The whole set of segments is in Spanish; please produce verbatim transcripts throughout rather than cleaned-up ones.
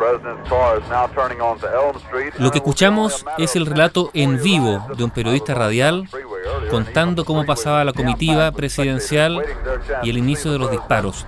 Lo que escuchamos es el relato en vivo de un periodista radial contando cómo pasaba la comitiva presidencial y el inicio de los disparos.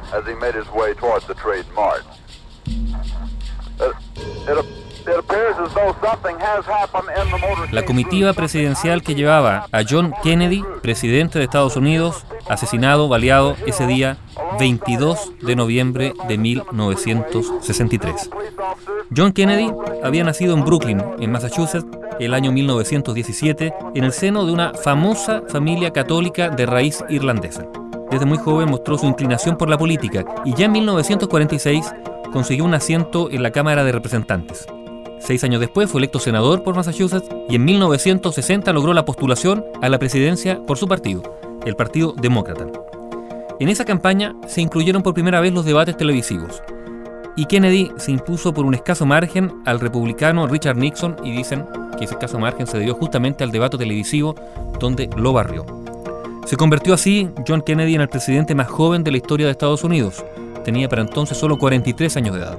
La comitiva presidencial que llevaba a John Kennedy, presidente de Estados Unidos, asesinado, baleado ese día veintidós de noviembre de mil novecientos sesenta y tres. John Kennedy había nacido en Brooklyn, en Massachusetts, el año mil novecientos diecisiete, en el seno de una famosa familia católica de raíz irlandesa. Desde muy joven mostró su inclinación por la política y ya en mil novecientos cuarenta y seis consiguió un asiento en la Cámara de Representantes. Seis años después fue electo senador por Massachusetts y en mil novecientos sesenta logró la postulación a la presidencia por su partido, el Partido Demócrata. En esa campaña se incluyeron por primera vez los debates televisivos y Kennedy se impuso por un escaso margen al republicano Richard Nixon, y dicen que ese escaso margen se debió justamente al debate televisivo donde lo barrió. Se convirtió así John Kennedy en el presidente más joven de la historia de Estados Unidos. Tenía para entonces solo cuarenta y tres años de edad.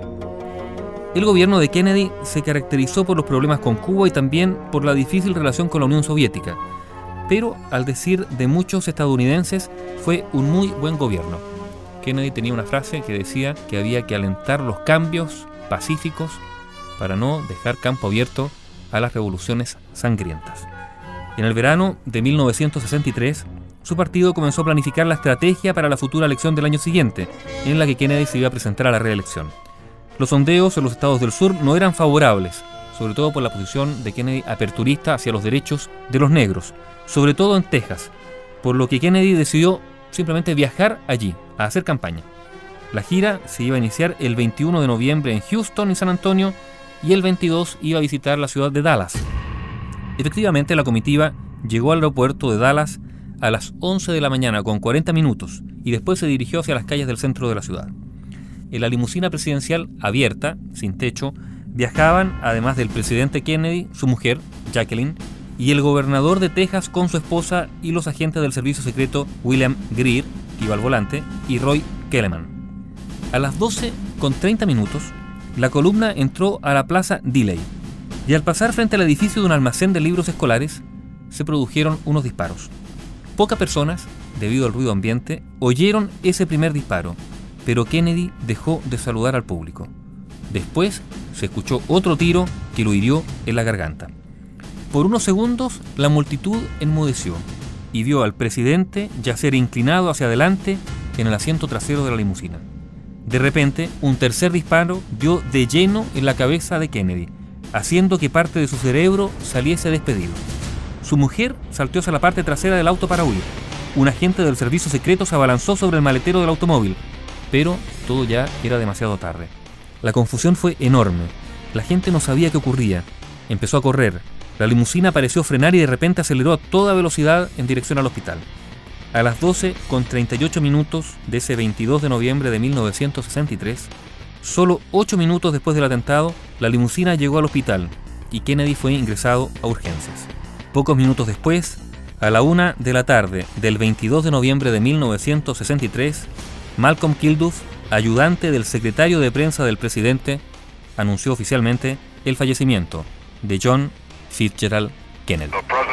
El gobierno de Kennedy se caracterizó por los problemas con Cuba y también por la difícil relación con la Unión Soviética, pero al decir de muchos estadounidenses fue un muy buen gobierno. Kennedy tenía una frase que decía que había que alentar los cambios pacíficos para no dejar campo abierto a las revoluciones sangrientas. En el verano de mil novecientos sesenta y tres, su partido comenzó a planificar la estrategia para la futura elección del año siguiente, en la que Kennedy se iba a presentar a la reelección. Los sondeos en los estados del sur no eran favorables, sobre todo por la posición de Kennedy aperturista hacia los derechos de los negros, sobre todo en Texas, por lo que Kennedy decidió simplemente viajar allí, a hacer campaña. La gira se iba a iniciar el veintiuno de noviembre en Houston y San Antonio, y el veintidós iba a visitar la ciudad de Dallas. Efectivamente, la comitiva llegó al aeropuerto de Dallas a las once de la mañana con cuarenta minutos y después se dirigió hacia las calles del centro de la ciudad. En la limusina presidencial abierta, sin techo, viajaban, además del presidente Kennedy, su mujer, Jacqueline, y el gobernador de Texas con su esposa y los agentes del servicio secreto William Greer, que iba al volante, y Roy Kellerman. A las doce con treinta minutos, la columna entró a la plaza Dealey, y al pasar frente al edificio de un almacén de libros escolares, se produjeron unos disparos. Pocas personas, debido al ruido ambiente, oyeron ese primer disparo, pero Kennedy dejó de saludar al público. Después se escuchó otro tiro que lo hirió en la garganta. Por unos segundos la multitud enmudeció y vio al presidente yacer inclinado hacia adelante en el asiento trasero de la limusina. De repente, un tercer disparo dio de lleno en la cabeza de Kennedy, haciendo que parte de su cerebro saliese despedido. Su mujer saltó hacia la parte trasera del auto para huir. Un agente del servicio secreto se abalanzó sobre el maletero del automóvil, pero todo ya era demasiado tarde. La confusión fue enorme. La gente no sabía qué ocurría. Empezó a correr. La limusina pareció frenar y de repente aceleró a toda velocidad en dirección al hospital. A las doce con treinta y ocho minutos de ese veintidós de noviembre de mil novecientos sesenta y tres, solo ocho minutos después del atentado, la limusina llegó al hospital y Kennedy fue ingresado a urgencias. Pocos minutos después, a la una de la tarde del veintidós de noviembre de mil novecientos sesenta y tres, Malcolm Kilduff, ayudante del secretario de prensa del presidente, anunció oficialmente el fallecimiento de John Fitzgerald Kennedy.